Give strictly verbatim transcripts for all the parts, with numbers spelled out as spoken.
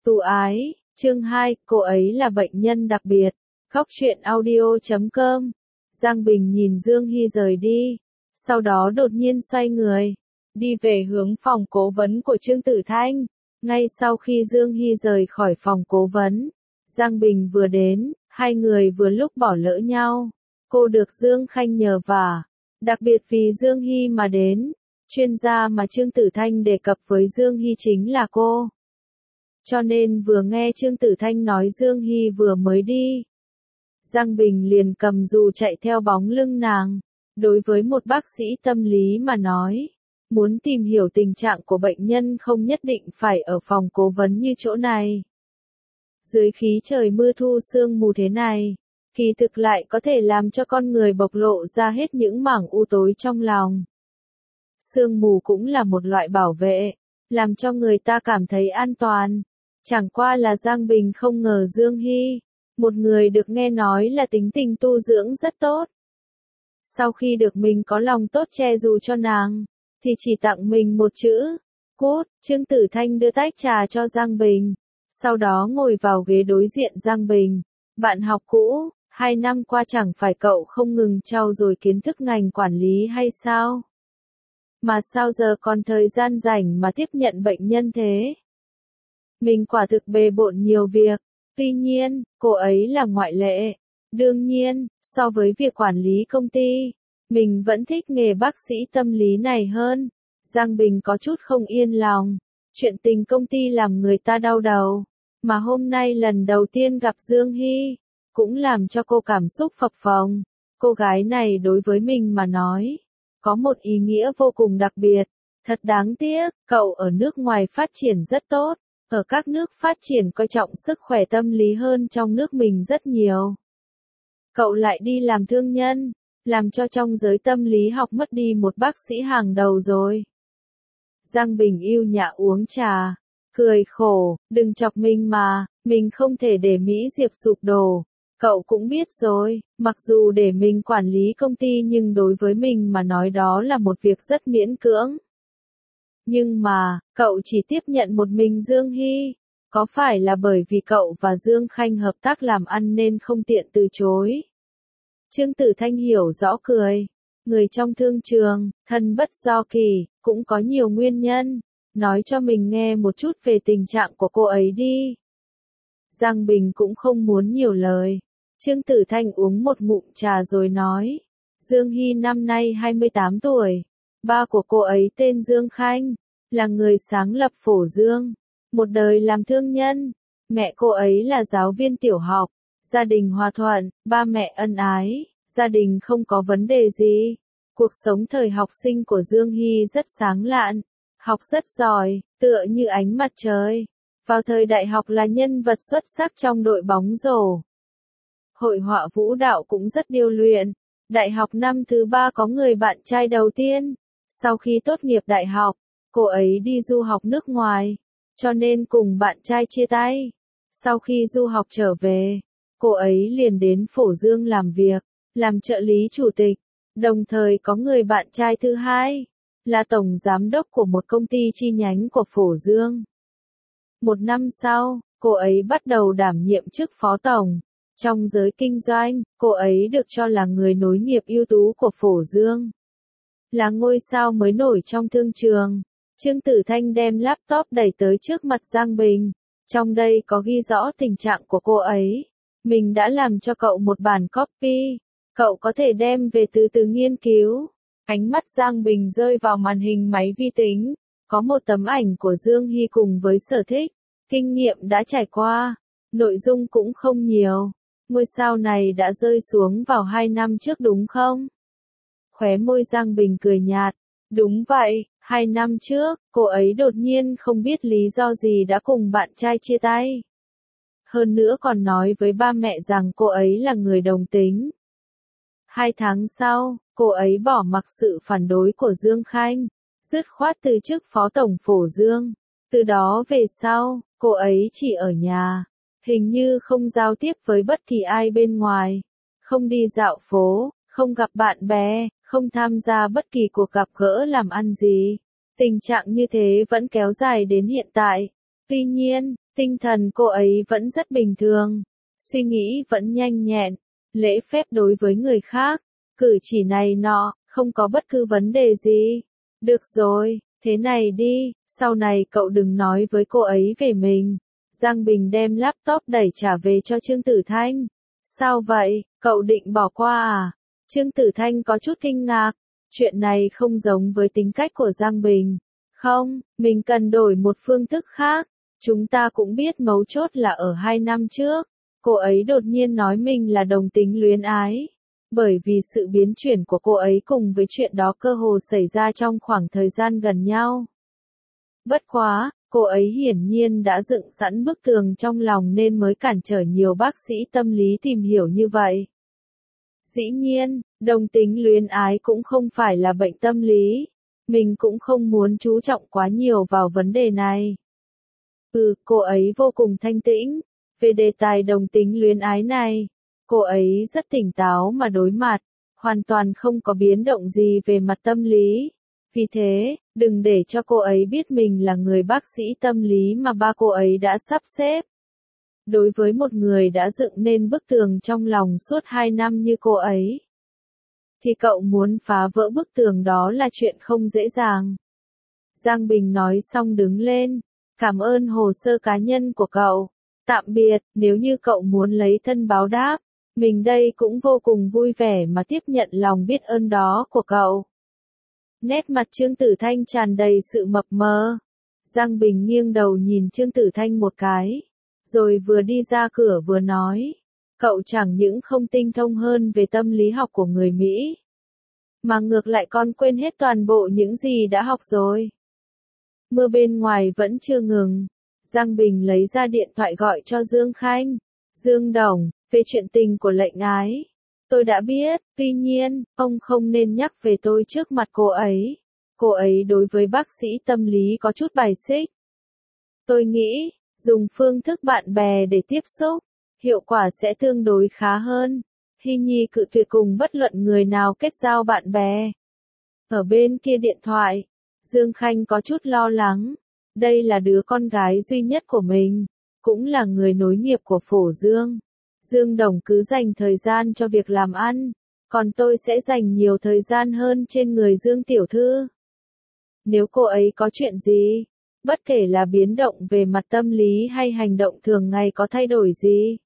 Tu ái, chương hai, cô ấy là bệnh nhân đặc biệt. Góc truyện audio chấm com. Giang Bình nhìn Dương Hy rời đi, sau đó đột nhiên xoay người, đi về hướng phòng cố vấn của Trương Tử Thanh. Ngay sau khi Dương Hy rời khỏi phòng cố vấn, Giang Bình vừa đến, hai người vừa lúc bỏ lỡ nhau. Cô được Dương Khanh nhờ vả, đặc biệt vì Dương Hy mà đến. Chuyên gia mà Trương Tử Thanh đề cập với Dương Hy chính là cô. Cho nên vừa nghe Trương Tử Thanh nói Dương Hy vừa mới đi, Giang Bình liền cầm dù chạy theo bóng lưng nàng. Đối với một bác sĩ tâm lý mà nói, muốn tìm hiểu tình trạng của bệnh nhân không nhất định phải ở phòng cố vấn như chỗ này. Dưới khí trời mưa thu sương mù thế này, kỳ thực lại có thể làm cho con người bộc lộ ra hết những mảng u tối trong lòng. Sương mù cũng là một loại bảo vệ, làm cho người ta cảm thấy an toàn. Chẳng qua là Giang Bình không ngờ Dương Hy, một người được nghe nói là tính tình tu dưỡng rất tốt. Sau khi được mình có lòng tốt che dù cho nàng, thì chỉ tặng mình một chữ, cút. Trương Tử Thanh đưa tách trà cho Giang Bình, sau đó ngồi vào ghế đối diện Giang Bình. Bạn học cũ, hai năm qua chẳng phải cậu không ngừng trau dồi kiến thức ngành quản lý hay sao? Mà sao giờ còn thời gian rảnh mà tiếp nhận bệnh nhân thế? Mình quả thực bề bộn nhiều việc, tuy nhiên, cô ấy là ngoại lệ. Đương nhiên, so với việc quản lý công ty, mình vẫn thích nghề bác sĩ tâm lý này hơn. Giang Bình có chút không yên lòng. Chuyện tình công ty làm người ta đau đầu. Mà hôm nay lần đầu tiên gặp Dương Hy, cũng làm cho cô cảm xúc phập phồng. Cô gái này đối với mình mà nói, có một ý nghĩa vô cùng đặc biệt. Thật đáng tiếc, cậu ở nước ngoài phát triển rất tốt. Ở các nước phát triển coi trọng sức khỏe tâm lý hơn trong nước mình rất nhiều. Cậu lại đi làm thương nhân, làm cho trong giới tâm lý học mất đi một bác sĩ hàng đầu rồi. Giang Bình yêu nhã uống trà, cười khổ, đừng chọc mình mà, mình không thể để Mỹ Diệp sụp đổ. Cậu cũng biết rồi, mặc dù để mình quản lý công ty nhưng đối với mình mà nói đó là một việc rất miễn cưỡng. Nhưng mà, cậu chỉ tiếp nhận một mình Dương Hy, có phải là bởi vì cậu và Dương Khanh hợp tác làm ăn nên không tiện từ chối? Trương Tử Thanh hiểu rõ cười, người trong thương trường, thân bất do kỳ, cũng có nhiều nguyên nhân, nói cho mình nghe một chút về tình trạng của cô ấy đi. Giang Bình cũng không muốn nhiều lời, Trương Tử Thanh uống một ngụm trà rồi nói, Dương Hy năm nay hai mươi tám tuổi. Ba của cô ấy tên Dương Khanh, là người sáng lập Phổ Dương, một đời làm thương nhân. Mẹ cô ấy là giáo viên tiểu học, gia đình hòa thuận, ba mẹ ân ái, gia đình không có vấn đề gì. Cuộc sống thời học sinh của Dương Hy rất sáng lạn, học rất giỏi, tựa như ánh mặt trời. Vào thời đại học là nhân vật xuất sắc trong đội bóng rổ. Hội họa vũ đạo cũng rất điêu luyện. Đại học năm thứ ba có người bạn trai đầu tiên. Sau khi tốt nghiệp đại học, cô ấy đi du học nước ngoài, cho nên cùng bạn trai chia tay. Sau khi du học trở về, cô ấy liền đến Phổ Dương làm việc, làm trợ lý chủ tịch, đồng thời có người bạn trai thứ hai, là tổng giám đốc của một công ty chi nhánh của Phổ Dương. Một năm sau, cô ấy bắt đầu đảm nhiệm chức phó tổng. Trong giới kinh doanh, cô ấy được cho là người nối nghiệp ưu tú của Phổ Dương. Là ngôi sao mới nổi trong thương trường. Trương Tử Thanh đem laptop đẩy tới trước mặt Giang Bình. Trong đây có ghi rõ tình trạng của cô ấy. Mình đã làm cho cậu một bản copy. Cậu có thể đem về từ từ nghiên cứu. Ánh mắt Giang Bình rơi vào màn hình máy vi tính. Có một tấm ảnh của Dương Hy cùng với sở thích, kinh nghiệm đã trải qua. Nội dung cũng không nhiều. Ngôi sao này đã rơi xuống vào hai năm trước đúng không? Khóe môi Giang Bình cười nhạt. Đúng vậy, hai năm trước, cô ấy đột nhiên không biết lý do gì đã cùng bạn trai chia tay. Hơn nữa còn nói với ba mẹ rằng cô ấy là người đồng tính. Hai tháng sau, cô ấy bỏ mặc sự phản đối của Dương Khanh, dứt khoát từ chức phó tổng Phổ Dương. Từ đó về sau, cô ấy chỉ ở nhà, hình như không giao tiếp với bất kỳ ai bên ngoài, không đi dạo phố, không gặp bạn bè, không tham gia bất kỳ cuộc gặp gỡ làm ăn gì. Tình trạng như thế vẫn kéo dài đến hiện tại. Tuy nhiên, Tinh thần cô ấy vẫn rất bình thường, suy nghĩ vẫn nhanh nhẹn, lễ phép đối với người khác, cử chỉ này nọ, không có bất cứ vấn đề gì. Được rồi, thế này đi, sau này cậu đừng nói với cô ấy về mình. Giang Bình đem laptop đẩy trả về cho Trương Tử Thanh. Sao vậy, cậu định bỏ qua à? Trương Tử Thanh có chút kinh ngạc, chuyện này không giống với tính cách của Giang Bình. Không, mình cần đổi một phương thức khác. Chúng ta cũng biết mấu chốt là ở hai năm trước, cô ấy đột nhiên nói mình là đồng tính luyến ái. Bởi vì sự biến chuyển của cô ấy cùng với chuyện đó cơ hồ xảy ra trong khoảng thời gian gần nhau. Bất quá, cô ấy hiển nhiên đã dựng sẵn bức tường trong lòng nên mới cản trở nhiều bác sĩ tâm lý tìm hiểu như vậy. Dĩ nhiên, đồng tính luyến ái cũng không phải là bệnh tâm lý. Mình cũng không muốn chú trọng quá nhiều vào vấn đề này. Ừ, cô ấy vô cùng thanh tĩnh. Về đề tài đồng tính luyến ái này, cô ấy rất tỉnh táo mà đối mặt, hoàn toàn không có biến động gì về mặt tâm lý. Vì thế, đừng để cho cô ấy biết mình là người bác sĩ tâm lý mà ba cô ấy đã sắp xếp. Đối với một người đã dựng nên bức tường trong lòng suốt hai năm như cô ấy, thì cậu muốn phá vỡ bức tường đó là chuyện không dễ dàng. Giang Bình nói xong đứng lên, cảm ơn hồ sơ cá nhân của cậu. Tạm biệt, nếu như cậu muốn lấy thân báo đáp, mình đây cũng vô cùng vui vẻ mà tiếp nhận lòng biết ơn đó của cậu. Nét mặt Trương Tử Thanh tràn đầy sự mập mờ. Giang Bình nghiêng đầu nhìn Trương Tử Thanh một cái, rồi vừa đi ra cửa vừa nói, cậu chẳng những không tinh thông hơn về tâm lý học của người Mỹ, mà ngược lại còn quên hết toàn bộ những gì đã học rồi. Mưa bên ngoài vẫn chưa ngừng. Giang Bình lấy ra điện thoại gọi cho Dương Khanh. Dương Đồng, về chuyện tình của Lệnh Ái. Tôi đã biết, tuy nhiên, ông không nên nhắc về tôi trước mặt cô ấy. Cô ấy đối với bác sĩ tâm lý có chút bài xích. Tôi nghĩ, dùng phương thức bạn bè để tiếp xúc, hiệu quả sẽ tương đối khá hơn. Hy Nhi cự tuyệt cùng bất luận người nào kết giao bạn bè. Ở bên kia điện thoại, Dương Khanh có chút lo lắng. Đây là đứa con gái duy nhất của mình, cũng là người nối nghiệp của Phổ Dương. Dương Đồng cứ dành thời gian cho việc làm ăn, còn tôi sẽ dành nhiều thời gian hơn trên người Dương Tiểu Thư. Nếu cô ấy có chuyện gì, bất kể là biến động về mặt tâm lý hay hành động thường ngày có thay đổi gì,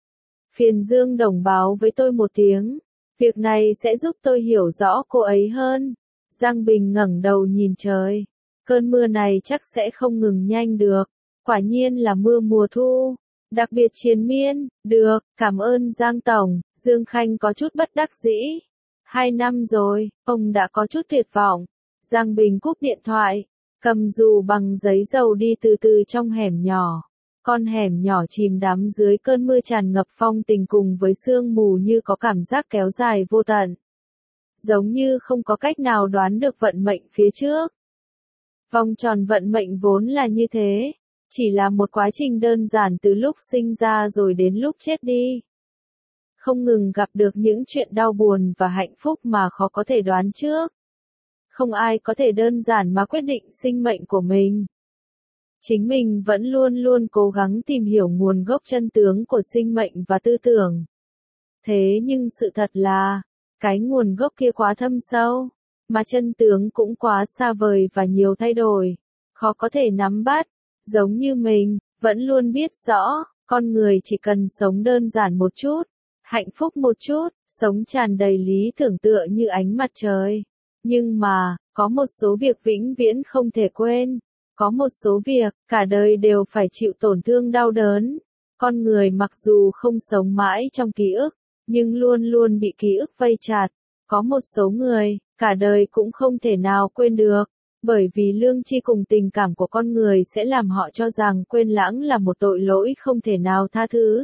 phiền Dương Đồng báo với tôi một tiếng, việc này sẽ giúp tôi hiểu rõ cô ấy hơn. Giang Bình ngẩng đầu nhìn trời. Cơn mưa này chắc sẽ không ngừng nhanh được. Quả nhiên là mưa mùa thu. Đặc biệt triền miên. Được, cảm ơn Giang Tổng. Dương Khanh có chút bất đắc dĩ. Hai năm rồi, ông đã có chút tuyệt vọng. Giang Bình cúp điện thoại. Cầm dù bằng giấy dầu đi từ từ trong hẻm nhỏ. Con hẻm nhỏ chìm đắm dưới cơn mưa tràn ngập phong tình cùng với sương mù như có cảm giác kéo dài vô tận. Giống như không có cách nào đoán được vận mệnh phía trước. Vòng tròn vận mệnh vốn là như thế, chỉ là một quá trình đơn giản từ lúc sinh ra rồi đến lúc chết đi. Không ngừng gặp được những chuyện đau buồn và hạnh phúc mà khó có thể đoán trước. Không ai có thể đơn giản mà quyết định sinh mệnh của mình. Chính mình vẫn luôn luôn cố gắng tìm hiểu nguồn gốc chân tướng của sinh mệnh và tư tưởng. Thế nhưng sự thật là, cái nguồn gốc kia quá thâm sâu, mà chân tướng cũng quá xa vời và nhiều thay đổi, khó có thể nắm bắt. Giống như mình, vẫn luôn biết rõ, con người chỉ cần sống đơn giản một chút, hạnh phúc một chút, sống tràn đầy lý tưởng tựa như ánh mặt trời. Nhưng mà, có một số việc vĩnh viễn không thể quên. Có một số việc, cả đời đều phải chịu tổn thương đau đớn. Con người mặc dù không sống mãi trong ký ức, nhưng luôn luôn bị ký ức vây chặt. Có một số người, cả đời cũng không thể nào quên được, bởi vì lương tri cùng tình cảm của con người sẽ làm họ cho rằng quên lãng là một tội lỗi không thể nào tha thứ.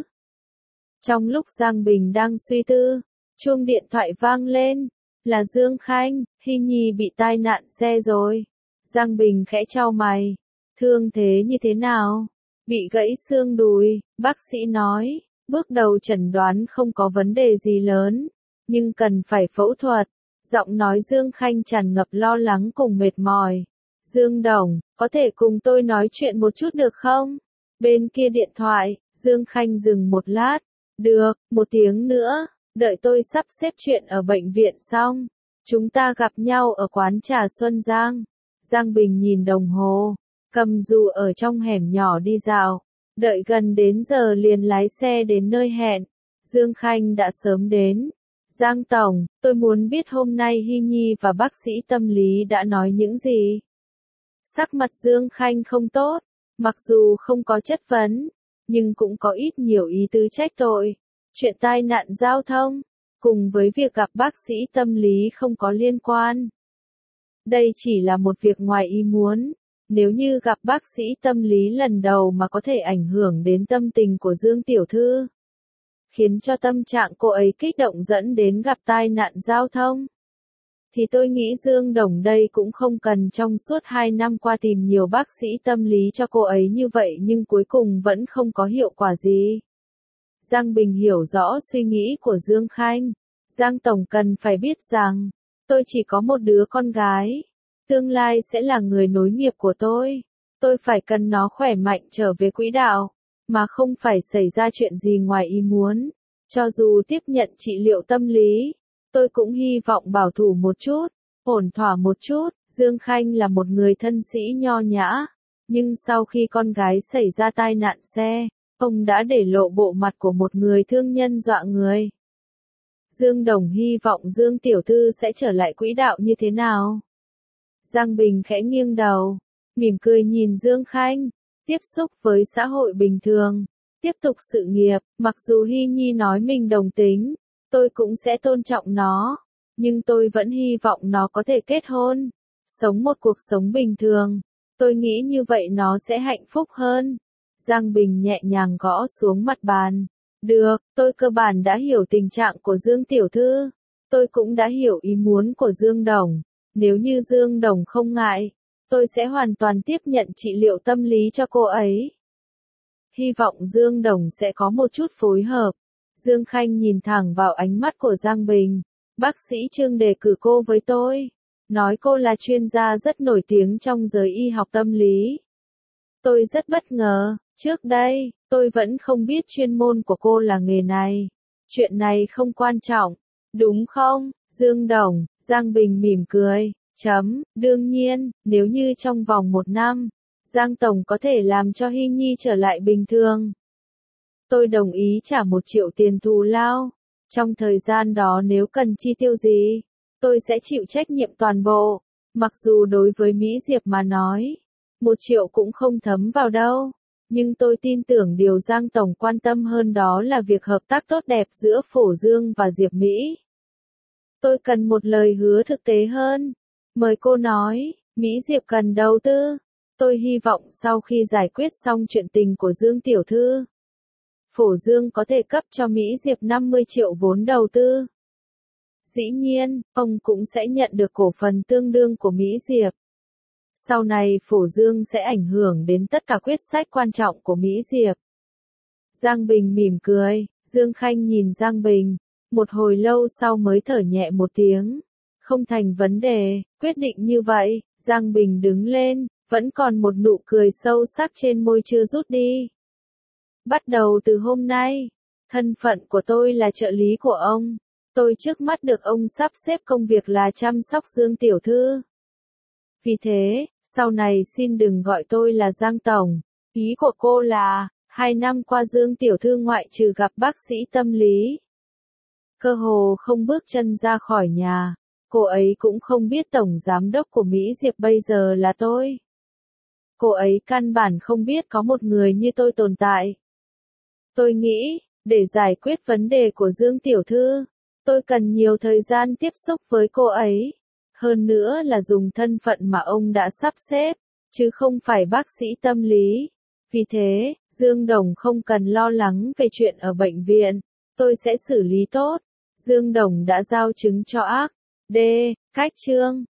Trong lúc Giang Bình đang suy tư, chuông điện thoại vang lên, là Dương Khanh. Hy Nhi bị tai nạn xe rồi. Giang Bình khẽ chau mày, thương thế như thế nào? Bị gãy xương đùi, bác sĩ nói, bước đầu chẩn đoán không có vấn đề gì lớn, nhưng cần phải phẫu thuật. Giọng nói Dương Khanh tràn ngập lo lắng cùng mệt mỏi. Dương Đồng, có thể cùng tôi nói chuyện một chút được không? Bên kia điện thoại, Dương Khanh dừng một lát. Được, một tiếng nữa, đợi tôi sắp xếp chuyện ở bệnh viện xong. Chúng ta gặp nhau ở quán trà Xuân Giang. Giang Bình nhìn đồng hồ, cầm dù ở trong hẻm nhỏ đi dạo. Đợi gần đến giờ liền lái xe đến nơi hẹn. Dương Khanh đã sớm đến. Giang Tổng, tôi muốn biết hôm nay Hy Nhi và bác sĩ tâm lý đã nói những gì. Sắc mặt Dương Khanh không tốt, mặc dù không có chất vấn, nhưng cũng có ít nhiều ý tứ trách tội. Chuyện tai nạn giao thông, cùng với việc gặp bác sĩ tâm lý không có liên quan. Đây chỉ là một việc ngoài ý muốn. Nếu như gặp bác sĩ tâm lý lần đầu mà có thể ảnh hưởng đến tâm tình của Dương Tiểu Thư, khiến cho tâm trạng cô ấy kích động dẫn đến gặp tai nạn giao thông, thì tôi nghĩ Dương Đồng đây cũng không cần trong suốt hai năm qua tìm nhiều bác sĩ tâm lý cho cô ấy như vậy nhưng cuối cùng vẫn không có hiệu quả gì. Giang Bình hiểu rõ suy nghĩ của Dương Khanh. Giang Tổng cần phải biết rằng, tôi chỉ có một đứa con gái. Tương lai sẽ là người nối nghiệp của tôi. Tôi phải cần nó khỏe mạnh trở về quỹ đạo, mà không phải xảy ra chuyện gì ngoài ý muốn. Cho dù tiếp nhận trị liệu tâm lý, tôi cũng hy vọng bảo thủ một chút, ổn thỏa một chút. Dương Khanh là một người thân sĩ nho nhã, nhưng sau khi con gái xảy ra tai nạn xe, ông đã để lộ bộ mặt của một người thương nhân dọa người. Dương Đồng hy vọng Dương Tiểu Thư sẽ trở lại quỹ đạo như thế nào? Giang Bình khẽ nghiêng đầu, mỉm cười nhìn Dương Khanh, tiếp xúc với xã hội bình thường, tiếp tục sự nghiệp, mặc dù Hy Nhi nói mình đồng tính, tôi cũng sẽ tôn trọng nó, nhưng tôi vẫn hy vọng nó có thể kết hôn, sống một cuộc sống bình thường, tôi nghĩ như vậy nó sẽ hạnh phúc hơn. Giang Bình nhẹ nhàng gõ xuống mặt bàn. Được, tôi cơ bản đã hiểu tình trạng của Dương Tiểu Thư, tôi cũng đã hiểu ý muốn của Dương Đồng. Nếu như Dương Đồng không ngại, tôi sẽ hoàn toàn tiếp nhận trị liệu tâm lý cho cô ấy. Hy vọng Dương Đồng sẽ có một chút phối hợp. Dương Khanh nhìn thẳng vào ánh mắt của Giang Bình. Bác sĩ Trương đề cử cô với tôi, nói cô là chuyên gia rất nổi tiếng trong giới y học tâm lý. Tôi rất bất ngờ, trước đây, tôi vẫn không biết chuyên môn của cô là nghề này. Chuyện này không quan trọng, đúng không, Dương Đồng? Giang Bình mỉm cười, chấm, đương nhiên, nếu như trong vòng một năm, Giang Tổng có thể làm cho Hy Nhi trở lại bình thường. Tôi đồng ý trả một triệu tiền thù lao. Trong thời gian đó nếu cần chi tiêu gì, tôi sẽ chịu trách nhiệm toàn bộ. Mặc dù đối với Mỹ Diệp mà nói, một triệu cũng không thấm vào đâu. Nhưng tôi tin tưởng điều Giang Tổng quan tâm hơn đó là việc hợp tác tốt đẹp giữa Phổ Dương và Diệp Mỹ. Tôi cần một lời hứa thực tế hơn. Mời cô nói, Mỹ Diệp cần đầu tư. Tôi hy vọng sau khi giải quyết xong chuyện tình của Dương Tiểu Thư, Phổ Dương có thể cấp cho Mỹ Diệp năm mươi triệu vốn đầu tư. Dĩ nhiên, ông cũng sẽ nhận được cổ phần tương đương của Mỹ Diệp. Sau này Phổ Dương sẽ ảnh hưởng đến tất cả quyết sách quan trọng của Mỹ Diệp. Giang Bình mỉm cười, Dương Khanh nhìn Giang Bình, một hồi lâu sau mới thở nhẹ một tiếng. Không thành vấn đề, quyết định như vậy. Giang Bình đứng lên, vẫn còn một nụ cười sâu sắc trên môi chưa rút đi. Bắt đầu từ hôm nay, thân phận của tôi là trợ lý của ông. Tôi trước mắt được ông sắp xếp công việc là chăm sóc Dương Tiểu Thư. Vì thế, sau này xin đừng gọi tôi là Giang Tổng. Ý của cô là, hai năm qua Dương Tiểu Thư ngoại trừ gặp bác sĩ tâm lý, cơ hồ không bước chân ra khỏi nhà. Cô ấy cũng không biết Tổng Giám đốc của Mỹ Diệp bây giờ là tôi. Cô ấy căn bản không biết có một người như tôi tồn tại. Tôi nghĩ, để giải quyết vấn đề của Dương Tiểu Thư, tôi cần nhiều thời gian tiếp xúc với cô ấy. Hơn nữa là dùng thân phận mà ông đã sắp xếp, chứ không phải bác sĩ tâm lý. Vì thế, Dương Đồng không cần lo lắng về chuyện ở bệnh viện. Tôi sẽ xử lý tốt. Dương Đồng đã giao chứng cho ác. D. Cách chương